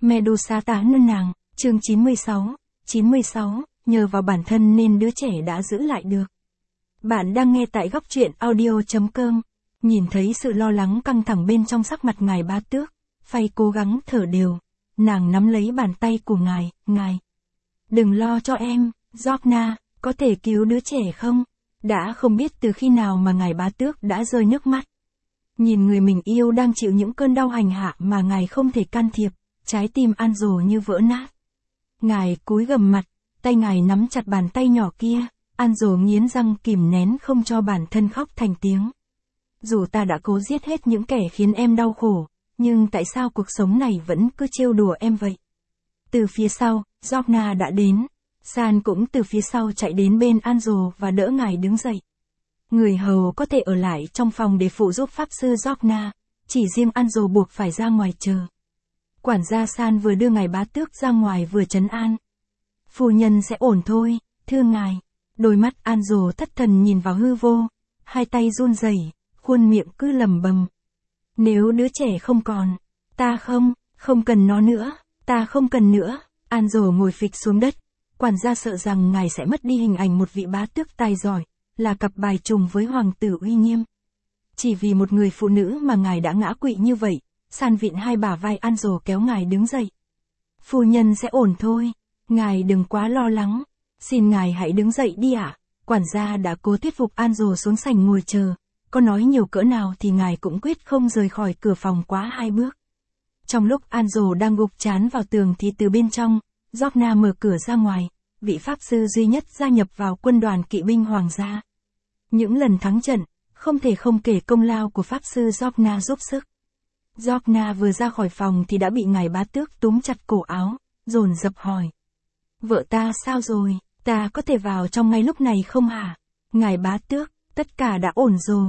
Medusa tá nâng nàng, chương 96, nhờ vào bản thân nên đứa trẻ đã giữ lại được. Bạn đang nghe tại góc truyện audio.com, nhìn thấy sự lo lắng căng thẳng bên trong sắc mặt ngài Bá Tước, Phay cố gắng thở đều, nàng nắm lấy bàn tay của ngài. Đừng lo cho em, Georgina, có thể cứu đứa trẻ không? Đã không biết từ khi nào mà ngài Bá Tước đã rơi nước mắt. Nhìn người mình yêu đang chịu những cơn đau hành hạ mà ngài không thể can thiệp, trái tim Anjo như vỡ nát. Ngài cúi gằm mặt, tay ngài nắm chặt bàn tay nhỏ kia, Anjo nghiến răng kìm nén không cho bản thân khóc thành tiếng. Dù ta đã cố giết hết những kẻ khiến em đau khổ, nhưng tại sao cuộc sống này vẫn cứ trêu đùa em vậy? Từ phía sau, Georgina đã đến. San cũng từ phía sau chạy đến bên Anjo và đỡ ngài đứng dậy. Người hầu có thể ở lại trong phòng để phụ giúp pháp sư Georgina, chỉ riêng Anjo buộc phải ra ngoài chờ. Quản gia San vừa đưa ngài Bá Tước ra ngoài vừa trấn an. Phu nhân sẽ ổn thôi, thưa ngài. Đôi mắt Anjo thất thần nhìn vào hư vô, hai tay run rẩy, khuôn miệng cứ lẩm bẩm. Nếu đứa trẻ không còn, ta không cần nó nữa, ta không cần nữa. Anjo ngồi phịch xuống đất. Quản gia sợ rằng ngài sẽ mất đi hình ảnh một vị bá tước tài giỏi, là cặp bài trùng với hoàng tử uy nghiêm. Chỉ vì một người phụ nữ mà ngài đã ngã quỵ như vậy, San vịn hai bả vai Anjo kéo ngài đứng dậy. Phu nhân sẽ ổn thôi, ngài đừng quá lo lắng, xin ngài hãy đứng dậy đi ạ. Quản gia đã cố thuyết phục Anjo xuống sảnh ngồi chờ, có nói nhiều cỡ nào thì ngài cũng quyết không rời khỏi cửa phòng quá 2 bước. Trong lúc Anjo đang gục chán vào tường thì từ bên trong, Georgina mở cửa ra ngoài, vị pháp sư duy nhất gia nhập vào quân đoàn kỵ binh hoàng gia. Những lần thắng trận, không thể không kể công lao của pháp sư Georgina giúp sức. Georgina vừa ra khỏi phòng thì đã bị ngài Bá Tước túm chặt cổ áo, dồn dập hỏi. Vợ ta sao rồi, ta có thể vào trong ngay lúc này không hả? Ngài Bá Tước, tất cả đã ổn rồi.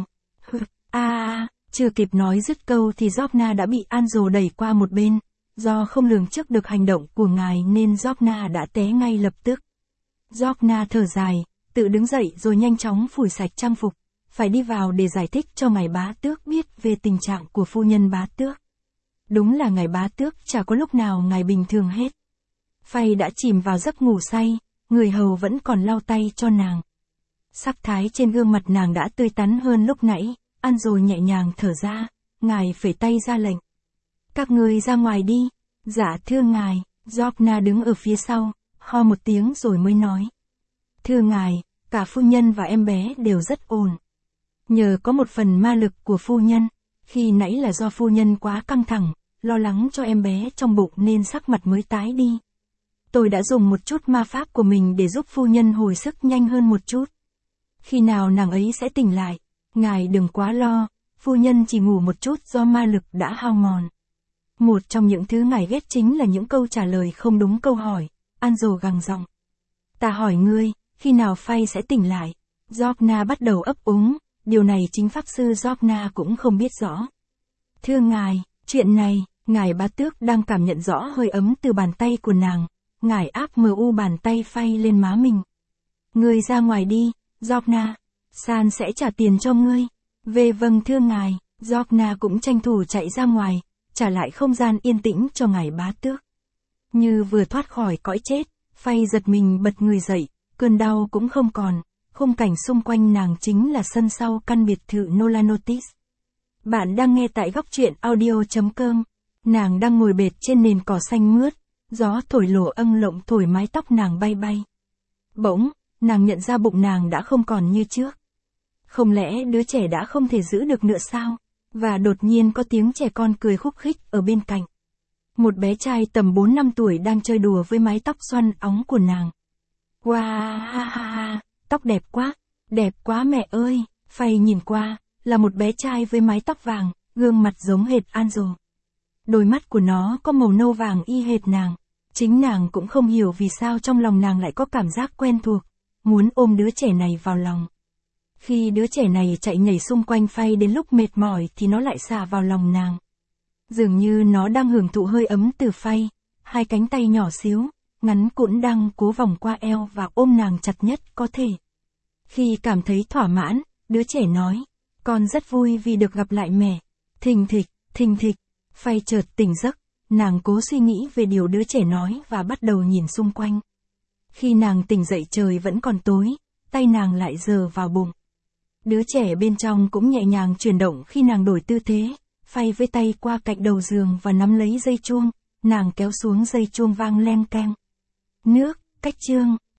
Chưa kịp nói dứt câu thì Georgina đã bị Anjo đẩy qua một bên. Do không lường trước được hành động của ngài nên Georgina đã té ngay lập tức. Georgina thở dài, tự đứng dậy rồi nhanh chóng phủi sạch trang phục, phải đi vào để giải thích cho ngài Bá Tước biết về tình trạng của phu nhân Bá Tước. Đúng là ngài Bá Tước chả có lúc nào ngài bình thường hết. Phay đã chìm vào giấc ngủ say, người hầu vẫn còn lau tay cho nàng. Sắc thái trên gương mặt nàng đã tươi tắn hơn lúc nãy, Anjo nhẹ nhàng thở ra, ngài phẩy tay ra lệnh. Các ngươi ra ngoài đi. Dạ thưa ngài. Georgina đứng ở phía sau, ho một tiếng rồi mới nói. Thưa ngài, cả phu nhân và em bé đều rất ổn. Nhờ có một phần ma lực của phu nhân, khi nãy là do phu nhân quá căng thẳng, lo lắng cho em bé trong bụng nên sắc mặt mới tái đi. Tôi đã dùng một chút ma pháp của mình để giúp phu nhân hồi sức nhanh hơn một chút. Khi nào nàng ấy sẽ tỉnh lại, ngài đừng quá lo, phu nhân chỉ ngủ một chút do ma lực đã hao mòn. Một trong những thứ ngài ghét chính là những câu trả lời không đúng câu hỏi. Anjo gằn giọng. Ta hỏi ngươi, khi nào Phay sẽ tỉnh lại? Georgina bắt đầu ấp úng, điều này chính pháp sư Georgina cũng không biết rõ. Thưa ngài, chuyện này, ngài Bá Tước đang cảm nhận rõ hơi ấm từ bàn tay của nàng. Ngài áp bàn tay Phay lên má mình. Ngươi ra ngoài đi, Georgina. San sẽ trả tiền cho ngươi. Vâng thưa ngài. Georgina cũng tranh thủ chạy ra ngoài, trả lại không gian yên tĩnh cho ngài Bá Tước. Như vừa thoát khỏi cõi chết, Phay giật mình bật người dậy, cơn đau cũng không còn, khung cảnh xung quanh nàng chính là sân sau căn biệt thự Nolanotis. Bạn đang nghe tại góc truyện audio.com, nàng đang ngồi bệt trên nền cỏ xanh mướt, gió thổi lổ lộng thổi mái tóc nàng bay bay. Bỗng, nàng nhận ra bụng nàng đã không còn như trước. Không lẽ đứa trẻ đã không thể giữ được nữa sao? Và đột nhiên có tiếng trẻ con cười khúc khích ở bên cạnh. Một bé trai tầm 4-5 tuổi đang chơi đùa với mái tóc xoăn óng của nàng. Wow, tóc đẹp quá mẹ ơi. Phay nhìn qua, là một bé trai với mái tóc vàng, gương mặt giống hệt Anjo. Đôi mắt của nó có màu nâu vàng y hệt nàng. Chính nàng cũng không hiểu vì sao trong lòng nàng lại có cảm giác quen thuộc, muốn ôm đứa trẻ này vào lòng. Khi đứa trẻ này chạy nhảy xung quanh Phay đến lúc mệt mỏi thì nó lại xả vào lòng nàng. Dường như nó đang hưởng thụ hơi ấm từ Phay, hai cánh tay nhỏ xíu, ngắn cũn đang cố vòng qua eo và ôm nàng chặt nhất có thể. Khi cảm thấy thỏa mãn, đứa trẻ nói, con rất vui vì được gặp lại mẹ. Thình thịch, Phay chợt tỉnh giấc, nàng cố suy nghĩ về điều đứa trẻ nói và bắt đầu nhìn xung quanh. Khi nàng tỉnh dậy trời vẫn còn tối, tay nàng lại giơ vào bụng. Đứa trẻ bên trong cũng nhẹ nhàng chuyển động khi nàng đổi tư thế, phay với tay qua cạnh đầu giường và nắm lấy dây chuông, nàng kéo xuống dây chuông vang leng keng. Nước, cách chương.